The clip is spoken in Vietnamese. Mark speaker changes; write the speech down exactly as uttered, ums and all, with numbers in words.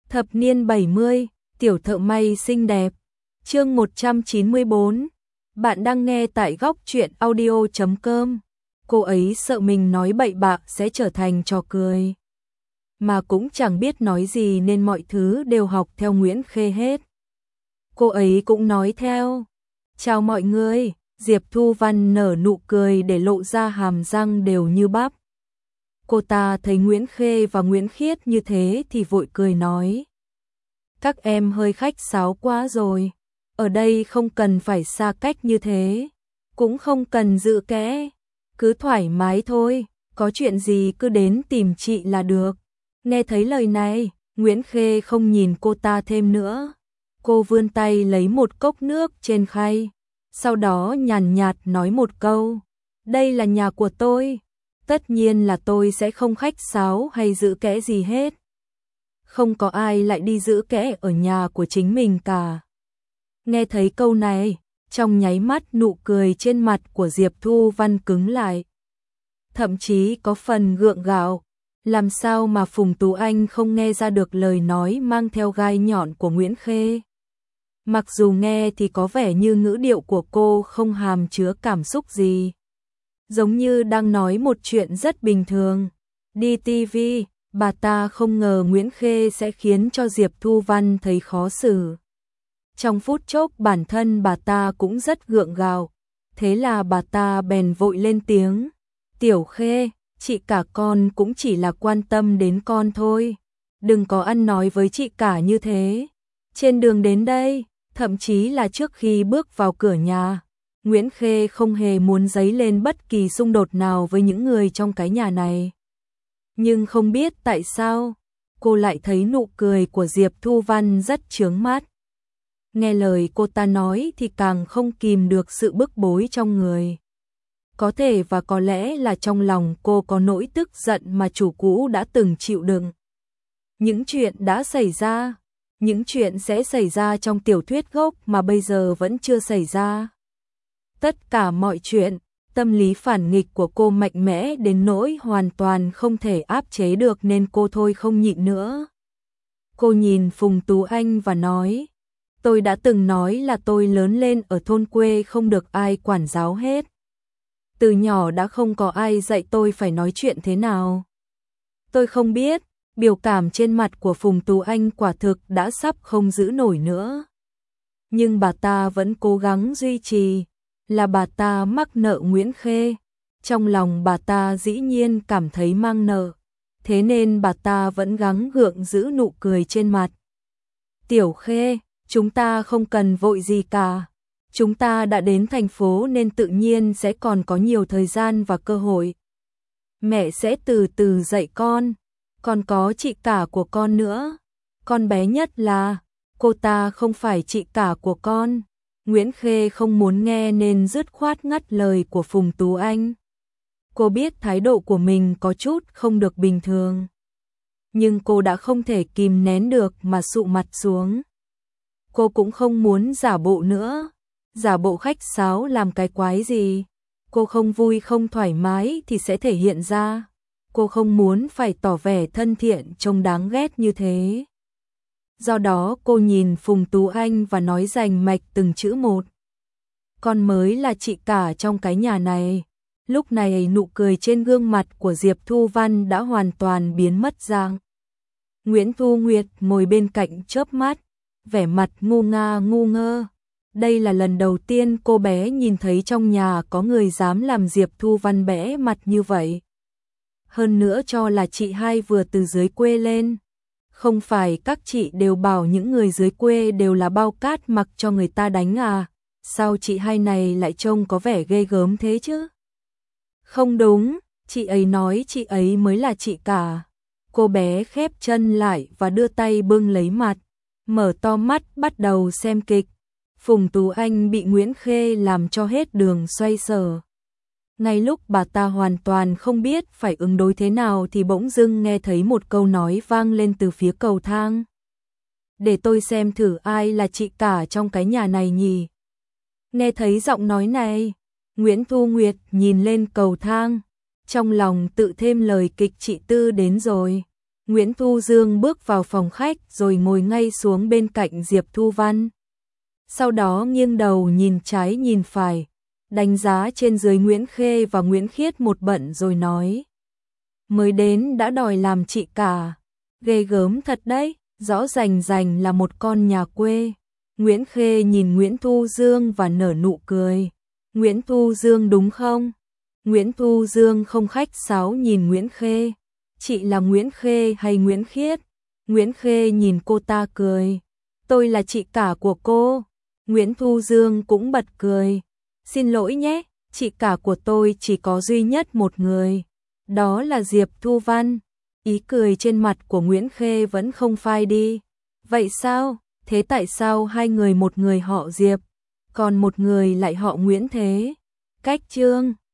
Speaker 1: Thập niên bảy mươi, tiểu thợ may xinh đẹp. Chương một trăm chín mươi bốn. Bạn đang nghe tại góc truyện audio chấm com. Cô ấy sợ mình nói bậy bạ sẽ trở thành trò cười, mà cũng chẳng biết nói gì nên mọi thứ đều học theo Nguyễn Khê hết. Cô ấy cũng nói theo. Chào mọi người. Diệp Thu Văn nở nụ cười để lộ ra hàm răng đều như bắp. Cô ta thấy Nguyễn Khê và Nguyễn Khiết như thế thì vội cười nói: các em hơi khách sáo quá rồi, ở đây không cần phải xa cách như thế, cũng không cần giữ kẽ, cứ thoải mái thôi, có chuyện gì cứ đến tìm chị là được. Nghe thấy lời này, Nguyễn Khê không nhìn cô ta thêm nữa. Cô vươn tay lấy một cốc nước trên khay, sau đó nhàn nhạt nói một câu: đây là nhà của tôi, tất nhiên là tôi sẽ không khách sáo hay giữ kẽ gì hết. Không có ai lại đi giữ kẽ ở nhà của chính mình cả. Nghe thấy câu này, trong nháy mắt nụ cười trên mặt của Diệp Thu Văn cứng lại. Thậm chí có phần gượng gạo, làm sao mà Phùng Tú Anh không nghe ra được lời nói mang theo gai nhọn của Nguyễn Khê. Mặc dù nghe thì có vẻ như ngữ điệu của cô không hàm chứa cảm xúc gì, giống như đang nói một chuyện rất bình thường. Đi ti vi, bà ta không ngờ Nguyễn Khê sẽ khiến cho Diệp Thu Văn thấy khó xử. Trong phút chốc bản thân bà ta cũng rất gượng gạo, thế là bà ta bèn vội lên tiếng: Tiểu Khê, chị cả con cũng chỉ là quan tâm đến con thôi, đừng có ăn nói với chị cả như thế. Trên đường đến đây, thậm chí là trước khi bước vào cửa nhà, Nguyễn Khê không hề muốn dấy lên bất kỳ xung đột nào với những người trong cái nhà này. Nhưng không biết tại sao, cô lại thấy nụ cười của Diệp Thu Văn rất chướng mắt. Nghe lời cô ta nói thì càng không kìm được sự bức bối trong người. Có thể và có lẽ là trong lòng cô có nỗi tức giận mà chủ cũ đã từng chịu đựng. Những chuyện đã xảy ra, những chuyện sẽ xảy ra trong tiểu thuyết gốc mà bây giờ vẫn chưa xảy ra. Tất cả mọi chuyện, tâm lý phản nghịch của cô mạnh mẽ đến nỗi hoàn toàn không thể áp chế được nên cô thôi không nhịn nữa. Cô nhìn Phùng Tú Anh và nói: tôi đã từng nói là tôi lớn lên ở thôn quê không được ai quản giáo hết. Từ nhỏ đã không có ai dạy tôi phải nói chuyện thế nào. Tôi không biết, biểu cảm trên mặt của Phùng Tú Anh quả thực đã sắp không giữ nổi nữa. Nhưng bà ta vẫn cố gắng duy trì, là bà ta mắc nợ Nguyễn Khê. Trong lòng bà ta dĩ nhiên cảm thấy mang nợ, thế nên bà ta vẫn gắng gượng giữ nụ cười trên mặt. Tiểu Khê, chúng ta không cần vội gì cả. Chúng ta đã đến thành phố nên tự nhiên sẽ còn có nhiều thời gian và cơ hội. Mẹ sẽ từ từ dạy con, còn có chị cả của con nữa. Con bé nhất là, cô ta không phải chị cả của con. Nguyễn Khê không muốn nghe nên dứt khoát ngắt lời của Phùng Tú Anh. Cô biết thái độ của mình có chút không được bình thường, nhưng cô đã không thể kìm nén được mà sụ mặt xuống. Cô cũng không muốn giả bộ nữa. Giả bộ khách sáo làm cái quái gì? Cô không vui không thoải mái thì sẽ thể hiện ra. Cô không muốn phải tỏ vẻ thân thiện trông đáng ghét như thế. Do đó cô nhìn Phùng Tú Anh và nói rành mạch từng chữ một. Con mới là chị cả trong cái nhà này. Lúc này nụ cười trên gương mặt của Diệp Thu Văn đã hoàn toàn biến mất dạng. Nguyễn Thu Nguyệt ngồi bên cạnh chớp mắt, vẻ mặt ngu nga ngu ngơ. Đây là lần đầu tiên cô bé nhìn thấy trong nhà có người dám làm Diệp Thu Văn bẽ mặt như vậy. Hơn nữa cho là chị hai vừa từ dưới quê lên. Không phải các chị đều bảo những người dưới quê đều là bao cát mặc cho người ta đánh à? Sao chị hai này lại trông có vẻ ghê gớm thế chứ? Không đúng, chị ấy nói chị ấy mới là chị cả. Cô bé khép chân lại và đưa tay bưng lấy mặt, mở to mắt bắt đầu xem kịch. Phùng Tú Anh bị Nguyễn Khê làm cho hết đường xoay sở. Ngay lúc bà ta hoàn toàn không biết phải ứng đối thế nào thì bỗng dưng nghe thấy một câu nói vang lên từ phía cầu thang. Để tôi xem thử ai là chị cả trong cái nhà này nhỉ. Nghe thấy giọng nói này, Nguyễn Thu Nguyệt nhìn lên cầu thang, trong lòng tự thêm lời kịch chị Tư đến rồi. Nguyễn Thu Dương bước vào phòng khách rồi ngồi ngay xuống bên cạnh Diệp Thu Văn. Sau đó nghiêng đầu nhìn trái nhìn phải, đánh giá trên dưới Nguyễn Khê và Nguyễn Khiết một bận rồi nói. Mới đến đã đòi làm chị cả, ghê gớm thật đấy, rõ rành rành là một con nhà quê. Nguyễn Khê nhìn Nguyễn Thu Dương và nở nụ cười. Nguyễn Thu Dương đúng không? Nguyễn Thu Dương không khách sáo nhìn Nguyễn Khê. Chị là Nguyễn Khê hay Nguyễn Khiết? Nguyễn Khê nhìn cô ta cười. Tôi là chị cả của cô. Nguyễn Thu Dương cũng bật cười. Xin lỗi nhé, chị cả của tôi chỉ có duy nhất một người. Đó là Diệp Thu Văn. Ý cười trên mặt của Nguyễn Khê vẫn không phai đi. Vậy sao? Thế tại sao hai người một người họ Diệp, còn một người lại họ Nguyễn thế? Cách chương